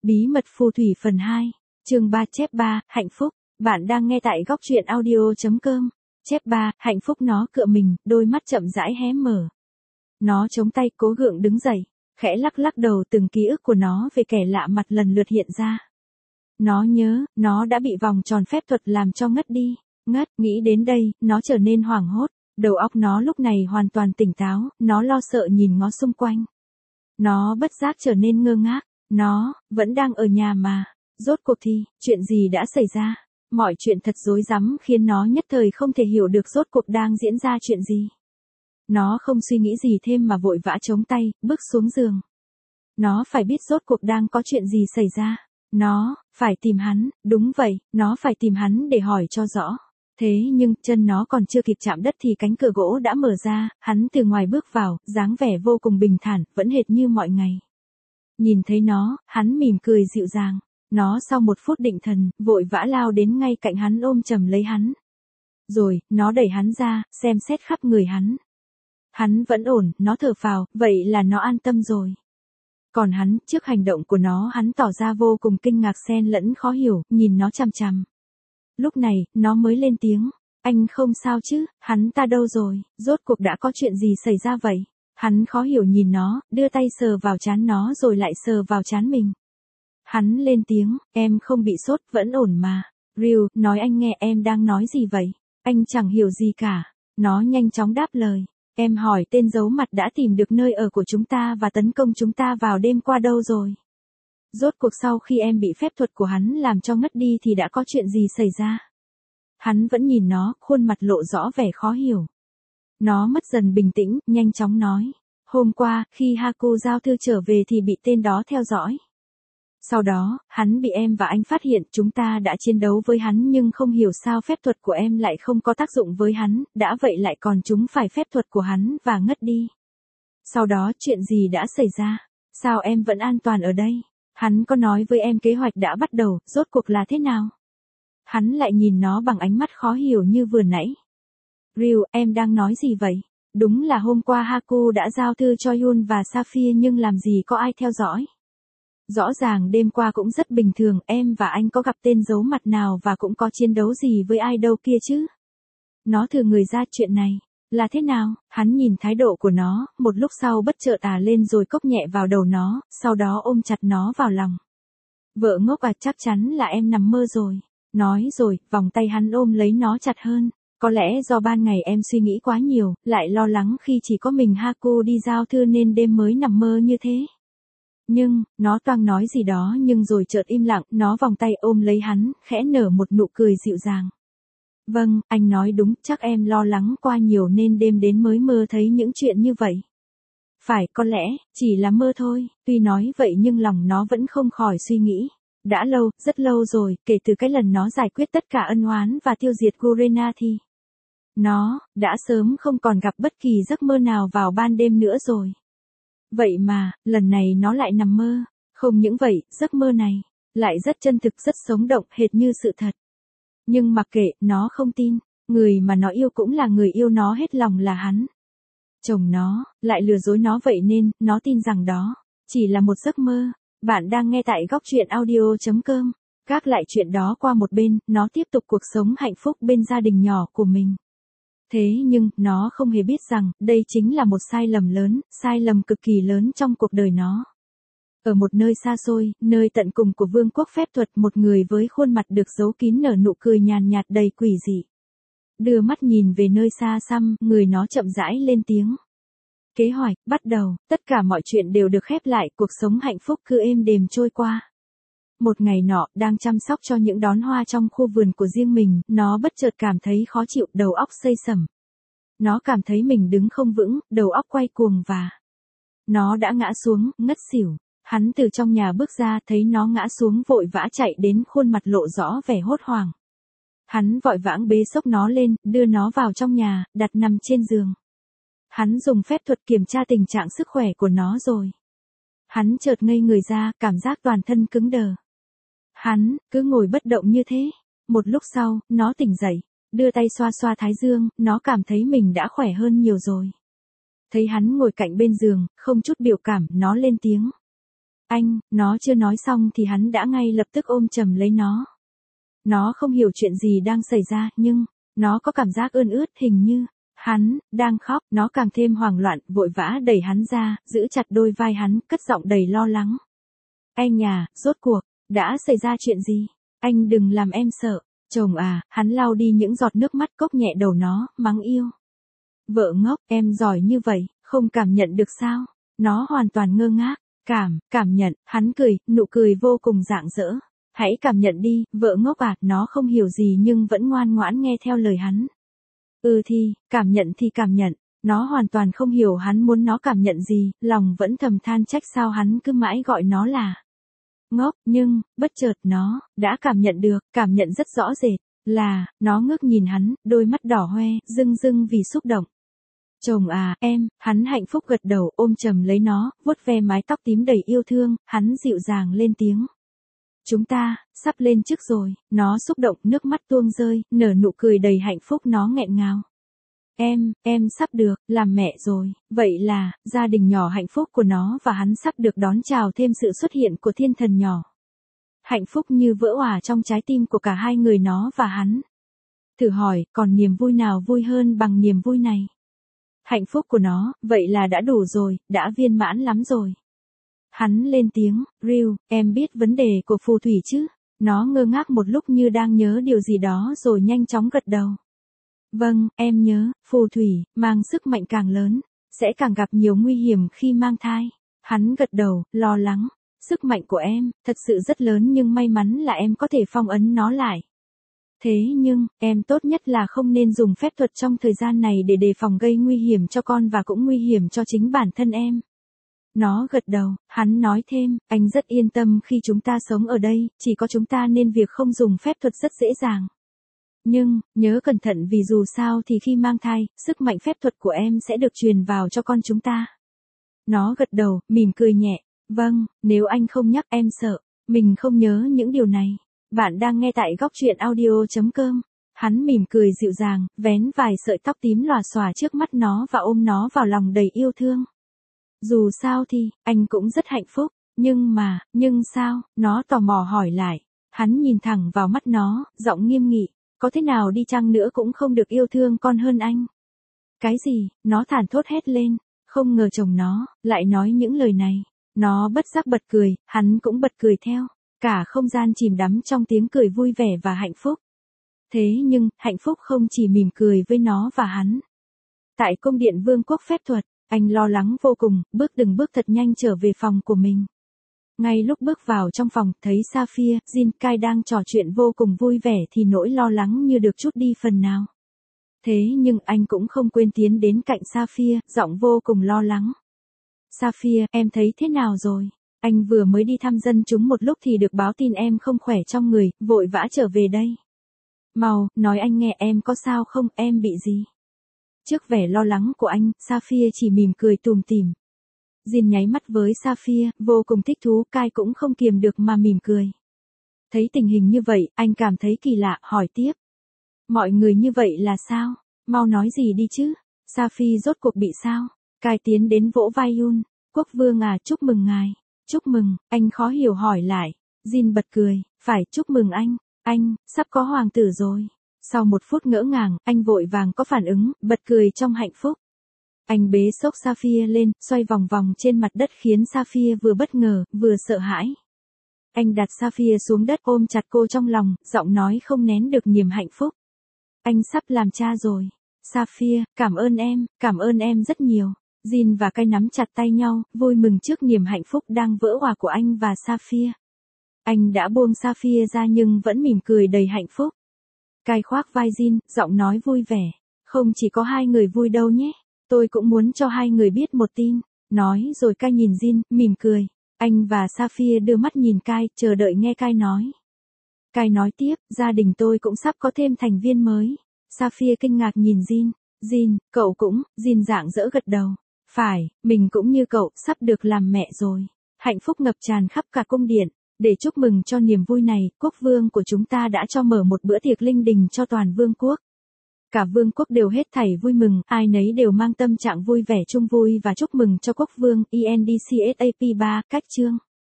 Bí mật phù thủy phần 2, chương 3 chép 3, hạnh phúc. Bạn đang nghe tại góc truyện audio.com. Chép 3, hạnh phúc. Nó cựa mình, đôi mắt chậm rãi hé mở. Nó chống tay cố gượng đứng dậy, khẽ lắc lắc đầu, từng ký ức của nó về kẻ lạ mặt lần lượt hiện ra. Nó nhớ, nó đã bị vòng tròn phép thuật làm cho ngất đi. Nghĩ đến đây, nó trở nên hoảng hốt. Đầu óc nó lúc này hoàn toàn tỉnh táo, nó lo sợ nhìn ngó xung quanh. Nó bất giác trở nên ngơ ngác. Nó vẫn đang ở nhà mà. Rốt cuộc thì, chuyện gì đã xảy ra? Mọi chuyện thật rối rắm khiến nó nhất thời không thể hiểu được rốt cuộc đang diễn ra chuyện gì. Nó không suy nghĩ gì thêm mà vội vã chống tay, bước xuống giường. Nó phải biết rốt cuộc đang có chuyện gì xảy ra. Nó phải tìm hắn, đúng vậy, nó phải tìm hắn để hỏi cho rõ. Thế nhưng, chân nó còn chưa kịp chạm đất thì cánh cửa gỗ đã mở ra, hắn từ ngoài bước vào, dáng vẻ vô cùng bình thản, vẫn hệt như mọi ngày. Nhìn thấy nó, hắn mỉm cười dịu dàng. Nó sau một phút định thần, vội vã lao đến ngay cạnh hắn, ôm chầm lấy hắn. Rồi, nó đẩy hắn ra, xem xét khắp người hắn. Hắn vẫn ổn, nó thở phào, vậy là nó an tâm rồi. Còn hắn, trước hành động của nó, hắn tỏ ra vô cùng kinh ngạc xen lẫn khó hiểu, nhìn nó chằm chằm. Lúc này, nó mới lên tiếng. Anh không sao chứ, hắn ta đâu rồi, rốt cuộc đã có chuyện gì xảy ra vậy? Hắn khó hiểu nhìn nó, đưa tay sờ vào trán nó rồi lại sờ vào trán mình. Hắn lên tiếng, em không bị sốt, vẫn ổn mà. Ryu, nói anh nghe, em đang nói gì vậy? Anh chẳng hiểu gì cả. Nó nhanh chóng đáp lời. Em hỏi tên giấu mặt đã tìm được nơi ở của chúng ta và tấn công chúng ta vào đêm qua đâu rồi? Rốt cuộc sau khi em bị phép thuật của hắn làm cho ngất đi thì đã có chuyện gì xảy ra? Hắn vẫn nhìn nó, khuôn mặt lộ rõ vẻ khó hiểu. Nó mất dần bình tĩnh, nhanh chóng nói. Hôm qua, khi Haku giao thư trở về thì bị tên đó theo dõi. Sau đó, hắn bị em và anh phát hiện, chúng ta đã chiến đấu với hắn nhưng không hiểu sao phép thuật của em lại không có tác dụng với hắn, đã vậy lại còn trúng phải phép thuật của hắn và ngất đi. Sau đó chuyện gì đã xảy ra? Sao em vẫn an toàn ở đây? Hắn có nói với em kế hoạch đã bắt đầu, rốt cuộc là thế nào? Hắn lại nhìn nó bằng ánh mắt khó hiểu như vừa nãy. Ryu, em đang nói gì vậy? Đúng là hôm qua Haku đã giao thư cho Yun và Sapphire nhưng làm gì có ai theo dõi? Rõ ràng đêm qua cũng rất bình thường, em và anh có gặp tên giấu mặt nào và cũng có chiến đấu gì với ai đâu kia chứ? Nó thử người ra, chuyện này là thế nào? Hắn nhìn thái độ của nó, một lúc sau bất chợt lên rồi cốc nhẹ vào đầu nó, sau đó ôm chặt nó vào lòng. Vợ ngốc à, chắc chắn là em nằm mơ rồi. Nói rồi, vòng tay hắn ôm lấy nó chặt hơn. Có lẽ do ban ngày em suy nghĩ quá nhiều, lại lo lắng khi chỉ có mình Haku đi giao thư nên đêm mới nằm mơ như thế. Nhưng, nó toang nói gì đó nhưng rồi chợt im lặng, nó vòng tay ôm lấy hắn, khẽ nở một nụ cười dịu dàng. Vâng, anh nói đúng, chắc em lo lắng quá nhiều nên đêm đến mới mơ thấy những chuyện như vậy. Phải, có lẽ, chỉ là mơ thôi, tuy nói vậy nhưng lòng nó vẫn không khỏi suy nghĩ. Đã lâu, rất lâu rồi, kể từ cái lần nó giải quyết tất cả ân oán và tiêu diệt Gurena thì nó đã sớm không còn gặp bất kỳ giấc mơ nào vào ban đêm nữa rồi. Vậy mà, lần này nó lại nằm mơ. Không những vậy, giấc mơ này lại rất chân thực, rất sống động, hệt như sự thật. Nhưng mặc kệ, nó không tin, người mà nó yêu cũng là người yêu nó hết lòng là hắn. Chồng nó lại lừa dối nó, vậy nên nó tin rằng đó chỉ là một giấc mơ. Bạn đang nghe tại góc truyện audio.com. Gác lại chuyện đó qua một bên, nó tiếp tục cuộc sống hạnh phúc bên gia đình nhỏ của mình. Thế nhưng, nó không hề biết rằng, đây chính là một sai lầm lớn, sai lầm cực kỳ lớn trong cuộc đời nó. Ở một nơi xa xôi, nơi tận cùng của vương quốc phép thuật, một người với khuôn mặt được giấu kín nở nụ cười nhàn nhạt đầy quỷ dị. Đưa mắt nhìn về nơi xa xăm, người nó chậm rãi lên tiếng. Kế hoạch, bắt đầu, tất cả mọi chuyện đều được khép lại, cuộc sống hạnh phúc cứ êm đềm trôi qua. Một ngày nọ, đang chăm sóc cho những đóa hoa trong khu vườn của riêng mình, nó bất chợt cảm thấy khó chịu, đầu óc xây sẩm. Nó cảm thấy mình đứng không vững, đầu óc quay cuồng và nó đã ngã xuống, ngất xỉu. Hắn từ trong nhà bước ra, thấy nó ngã xuống vội vã chạy đến, khuôn mặt lộ rõ vẻ hốt hoảng. Hắn vội vãng bế xốc nó lên, đưa nó vào trong nhà, đặt nằm trên giường. Hắn dùng phép thuật kiểm tra tình trạng sức khỏe của nó rồi. Hắn chợt ngây người ra, cảm giác toàn thân cứng đờ. Hắn cứ ngồi bất động như thế. Một lúc sau, nó tỉnh dậy, đưa tay xoa xoa thái dương, nó cảm thấy mình đã khỏe hơn nhiều rồi. Thấy hắn ngồi cạnh bên giường, không chút biểu cảm, nó lên tiếng. Anh, nó chưa nói xong thì hắn đã ngay lập tức ôm chầm lấy nó. Nó không hiểu chuyện gì đang xảy ra, nhưng, nó có cảm giác ươn ướt hình như, hắn, đang khóc, nó càng thêm hoảng loạn, vội vã đẩy hắn ra, giữ chặt đôi vai hắn, cất giọng đầy lo lắng. Anh à, rốt cuộc, đã xảy ra chuyện gì? Anh đừng làm em sợ. Chồng à, hắn lau đi những giọt nước mắt cốc nhẹ đầu nó, mắng yêu. Vợ ngốc, em giỏi như vậy, không cảm nhận được sao? Nó hoàn toàn ngơ ngác. Cảm nhận, hắn cười, nụ cười vô cùng rạng rỡ. Hãy cảm nhận đi, vợ ngốc à, nó không hiểu gì nhưng vẫn ngoan ngoãn nghe theo lời hắn. Thì cảm nhận, nó hoàn toàn không hiểu hắn muốn nó cảm nhận gì, lòng vẫn thầm than trách sao hắn cứ mãi gọi nó là ngốc, nhưng, bất chợt nó, đã cảm nhận rất rõ rệt, là, nó ngước nhìn hắn, đôi mắt đỏ hoe, rưng rưng vì xúc động. Chồng à, em, hắn hạnh phúc gật đầu ôm chầm lấy nó, vuốt ve mái tóc tím đầy yêu thương, hắn dịu dàng lên tiếng. Chúng ta, sắp lên chức rồi, nó xúc động nước mắt tuôn rơi, nở nụ cười đầy hạnh phúc nó nghẹn ngào. Em sắp được, làm mẹ rồi, vậy là, gia đình nhỏ hạnh phúc của nó và hắn sắp được đón chào thêm sự xuất hiện của thiên thần nhỏ. Hạnh phúc như vỡ òa trong trái tim của cả hai người nó và hắn. Thử hỏi, còn niềm vui nào vui hơn bằng niềm vui này? Hạnh phúc của nó, vậy là đã đủ rồi, đã viên mãn lắm rồi. Hắn lên tiếng, Ryu, em biết vấn đề của phù thủy chứ? Nó ngơ ngác một lúc như đang nhớ điều gì đó rồi nhanh chóng gật đầu. Vâng, em nhớ, phù thủy, mang sức mạnh càng lớn, sẽ càng gặp nhiều nguy hiểm khi mang thai. Hắn gật đầu, lo lắng. Sức mạnh của em, thật sự rất lớn nhưng may mắn là em có thể phong ấn nó lại. Thế nhưng, em tốt nhất là không nên dùng phép thuật trong thời gian này để đề phòng gây nguy hiểm cho con và cũng nguy hiểm cho chính bản thân em. Nó gật đầu, hắn nói thêm, anh rất yên tâm khi chúng ta sống ở đây, chỉ có chúng ta nên việc không dùng phép thuật rất dễ dàng. Nhưng, nhớ cẩn thận vì dù sao thì khi mang thai, sức mạnh phép thuật của em sẽ được truyền vào cho con chúng ta. Nó gật đầu, mỉm cười nhẹ, vâng, nếu anh không nhắc em sợ, mình không nhớ những điều này. Bạn đang nghe tại góc truyện audio.com. Hắn mỉm cười dịu dàng, vén vài sợi tóc tím lòa xòa trước mắt nó và ôm nó vào lòng đầy yêu thương. Dù sao thì, anh cũng rất hạnh phúc, nhưng sao, nó tò mò hỏi lại. Hắn nhìn thẳng vào mắt nó, giọng nghiêm nghị, có thế nào đi chăng nữa cũng không được yêu thương con hơn anh. Cái gì, nó thản thốt hét lên, không ngờ chồng nó, lại nói những lời này. Nó bất giác bật cười, hắn cũng bật cười theo. Cả không gian chìm đắm trong tiếng cười vui vẻ và hạnh phúc. Thế nhưng, hạnh phúc không chỉ mỉm cười với nó và hắn. Tại cung điện vương quốc phép thuật, anh lo lắng vô cùng, từng bước thật nhanh trở về phòng của mình. Ngay lúc bước vào trong phòng, thấy Sapphire, Jin, Kai đang trò chuyện vô cùng vui vẻ thì nỗi lo lắng như được trút đi phần nào. Thế nhưng anh cũng không quên tiến đến cạnh Sapphire, giọng vô cùng lo lắng. Sapphire, em thấy thế nào rồi? Anh vừa mới đi thăm dân chúng một lúc thì được báo tin em không khỏe trong người, vội vã trở về đây. Mau, nói anh nghe em có sao không, em bị gì? Trước vẻ lo lắng của anh, Sapphire chỉ mỉm cười tủm tỉm. Jin nháy mắt với Sapphire, vô cùng thích thú, Kai cũng không kiềm được mà mỉm cười. Thấy tình hình như vậy, anh cảm thấy kỳ lạ, hỏi tiếp. Mọi người như vậy là sao? Mau nói gì đi chứ? Sapphire rốt cuộc bị sao? Kai tiến đến vỗ vai Yun. Quốc vương à, chúc mừng ngài. Chúc mừng, anh khó hiểu hỏi lại. Jin bật cười, phải chúc mừng anh, sắp có hoàng tử rồi. Sau một phút ngỡ ngàng, anh vội vàng có phản ứng, bật cười trong hạnh phúc. Anh bế xốc Sapphire lên, xoay vòng vòng trên mặt đất khiến Sapphire vừa bất ngờ, vừa sợ hãi. Anh đặt Sapphire xuống đất ôm chặt cô trong lòng, giọng nói không nén được niềm hạnh phúc. Anh sắp làm cha rồi. Sapphire, cảm ơn em rất nhiều. Jin và Kai nắm chặt tay nhau, vui mừng trước niềm hạnh phúc đang vỡ òa của anh và Sapphire. Anh đã buông Sapphire ra nhưng vẫn mỉm cười đầy hạnh phúc. Kai khoác vai Jin, giọng nói vui vẻ. Không chỉ có hai người vui đâu nhé. Tôi cũng muốn cho hai người biết một tin. Nói rồi Kai nhìn Jin, mỉm cười. Anh và Sapphire đưa mắt nhìn Kai, chờ đợi nghe Kai nói. Kai nói tiếp, gia đình tôi cũng sắp có thêm thành viên mới. Sapphire kinh ngạc nhìn Jin. Jin, cậu cũng, Jin rạng rỡ gật đầu. Phải, mình cũng như cậu, sắp được làm mẹ rồi. Hạnh phúc ngập tràn khắp cả cung điện. Để chúc mừng cho niềm vui này, quốc vương của chúng ta đã cho mở một bữa tiệc linh đình cho toàn vương quốc. Cả vương quốc đều hết thảy vui mừng, ai nấy đều mang tâm trạng vui vẻ chung vui và chúc mừng cho quốc vương. ENDCSAP 3, cách chương.